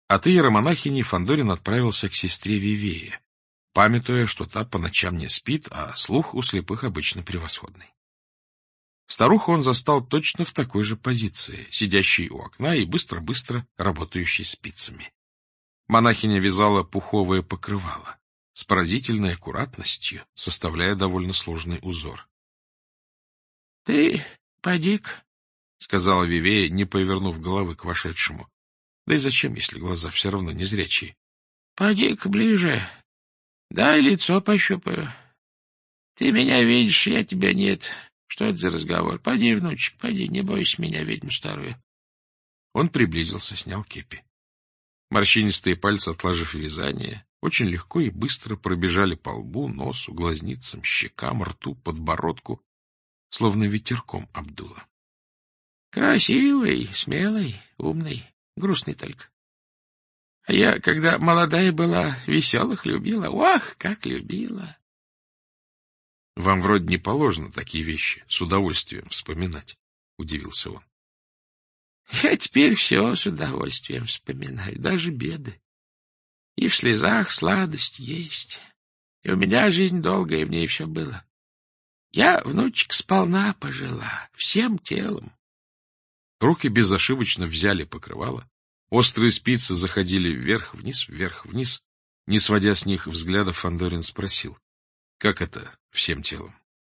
От иеромонахини Фандорин отправился к сестре Вивее, памятуя, что та по ночам не спит, а слух у слепых обычно превосходный. Старуху он застал точно в такой же позиции, сидящей у окна и быстро-быстро работающей спицами. Монахиня вязала пуховое покрывало, с поразительной аккуратностью, составляя довольно сложный узор. — Ты поди-ка, — сказала Вивея, не повернув головы к вошедшему. Да и зачем, если глаза все равно незрячие? — Поди-ка ближе, дай лицо пощупаю. Ты меня видишь, я тебя нет. Что это за разговор? Поди, внучек, поди, не бойся меня, ведьму старую. Он приблизился, снял кепи. Морщинистые пальцы, отложив вязание, очень легко и быстро пробежали по лбу, носу, глазницам, щекам, рту, подбородку, словно ветерком обдуло. Красивый, смелый, умный, грустный только. А я, когда молодая была, веселых любила. Ох, как любила! — Вам вроде не положено такие вещи с удовольствием вспоминать, — удивился он. — Я теперь все с удовольствием вспоминаю, даже беды. И в слезах сладость есть. И у меня жизнь долгая, и в ней все было. Я, внучек, сполна пожила, всем телом. Руки безошибочно взяли покрывало. Острые спицы заходили вверх-вниз, вверх-вниз. Не сводя с них взгляда, Фандорин спросил: — Как это всем телом?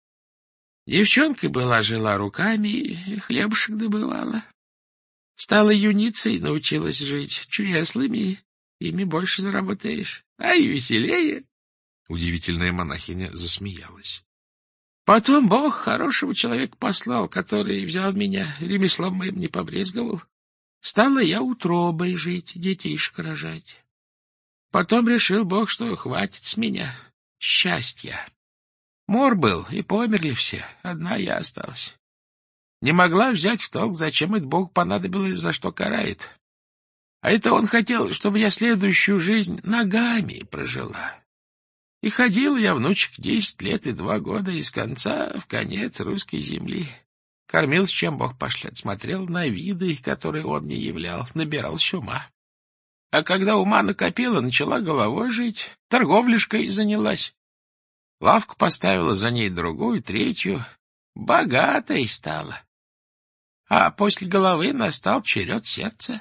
Девчонкой была, жила руками, хлебушек добывала. Стала юницей, научилась жить чуяслыми, ими больше заработаешь. А и веселее. Удивительная монахиня засмеялась. Потом Бог хорошего человека послал, который взял меня, ремеслом моим не побрезговал. Стала я утробой жить, детишек рожать. Потом решил Бог, что хватит с меня счастья. Мор был, и померли все, одна я осталась. Не могла взять в толк, зачем это Бог понадобилось, за что карает. А это он хотел, чтобы я следующую жизнь ногами прожила. И ходила я, внучек, 10 лет и 2 года из конца в конец русской земли. Кормился, чем Бог пошлет, смотрел на виды, которые он мне являл, набирался ума. А когда ума накопила, начала головой жить, торговляшкой занялась. Лавку поставила, за ней другую, третью. Богатой стала. А после головы настал черед сердца.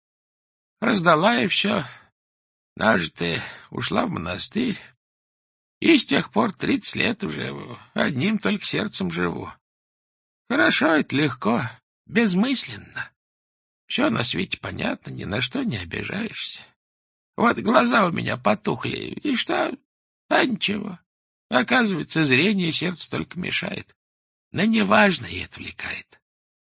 Раздала я все нажитое, ушла в монастырь. И с тех пор 30 лет уже одним только сердцем живу. Хорошо это, легко, безмысленно. Все на свете понятно, ни на что не обижаешься. Вот глаза у меня потухли, и что? А ничего. Оказывается, зрение сердца только мешает. На неважное и отвлекает.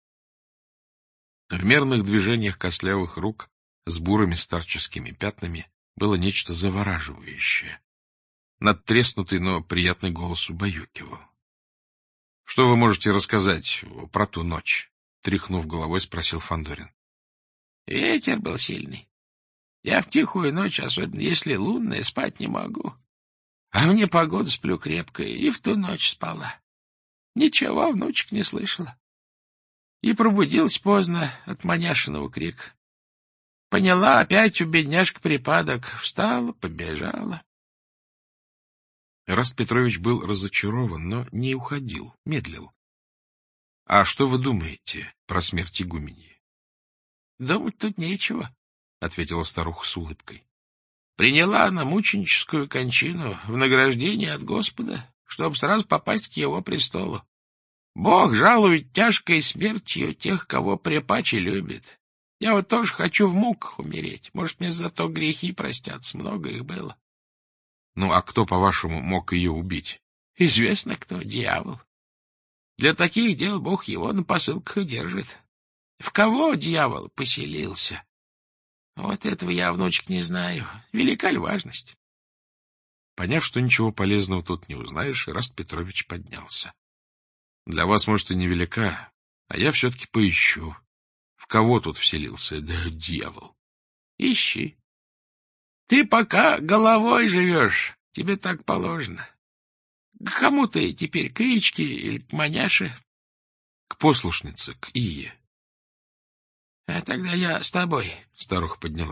В мерных движениях костлявых рук с бурыми старческими пятнами было нечто завораживающее. Надтреснутый, но приятный голос убаюкивал. — Что вы можете рассказать про ту ночь? — тряхнув головой, спросил Фандорин. — Ветер был сильный. Я в тихую ночь, особенно если лунная, спать не могу. А в непогоду сплю крепко, и в ту ночь спала. Ничего, внучек, не слышала. И пробудилась поздно от маняшиного крика. Поняла, опять у бедняжки припадок. Встала, побежала. Эраст Петрович был разочарован, но не уходил, медлил. — А что вы думаете про смерть игуменьи? — Думать тут нечего, — ответила старуха с улыбкой. Приняла она мученическую кончину в награждение от Господа, чтобы сразу попасть к его престолу. Бог жалует тяжкой смертью тех, кого препаче любит. Я вот тоже хочу в муках умереть. Может, мне зато грехи простятся, много их было. Ну, а кто, по-вашему, мог ее убить? Известно кто, дьявол. Для таких дел Бог его на посылках и держит. В кого дьявол поселился? Вот этого я, внучек, не знаю. Велика ли важность? Поняв, что ничего полезного тут не узнаешь, Эраст Петрович поднялся. Для вас, может, и невелика, а я все-таки поищу. В кого тут вселился, да дьявол? Ищи. Ты пока головой живешь, тебе так положено. К кому ты теперь, к Ичке или к маняше? К послушнице, к Ие. — А тогда я с тобой, — старуха поднялась.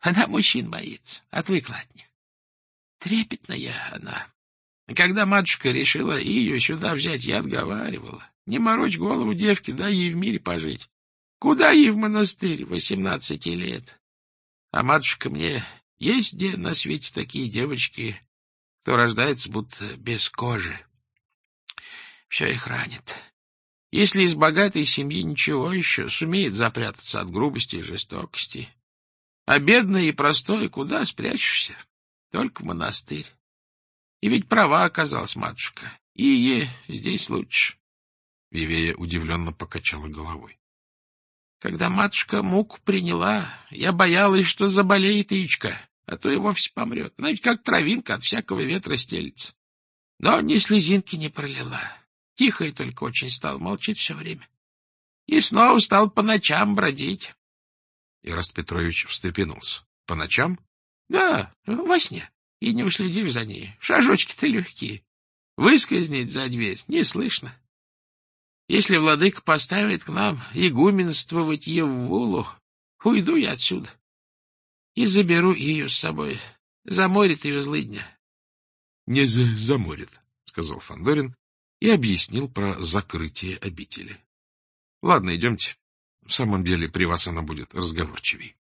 Она мужчин боится, отвыкла от них. Трепетная она. И когда матушка решила ее сюда взять, я отговаривала. Не морочь голову девке, дай ей в мире пожить. Куда ей в монастырь 18 лет? А матушка мне: есть где на свете такие девочки, кто рождается будто без кожи. Все их ранит. Если из богатой семьи ничего еще, сумеет запрятаться от грубости и жестокости. А бедный и простой куда спрячешься? Только в монастырь. И ведь права оказалась матушка. И ей здесь лучше. Вивея удивленно покачала головой. Когда матушка муку приняла, я боялась, что заболеет яичко, а то и вовсе помрет. Она ведь как травинка от всякого ветра стелется. Но ни слезинки не пролила. Тихая только очень стала, молчит все время. И снова стал по ночам бродить. Ираст Петрович встрепенулся. — По ночам? — Да, во сне. И не уследишь за ней. Шажочки-то легкие. Выскользнет за дверь, не слышно. Если владыка поставит к нам игуменствовать Еввулу, уйду я отсюда. И заберу ее с собой. Заморит ее злыдня. — Не заморит, — сказал Фандорин и объяснил про закрытие обители. — Ладно, идемте. В самом деле при вас она будет разговорчивей.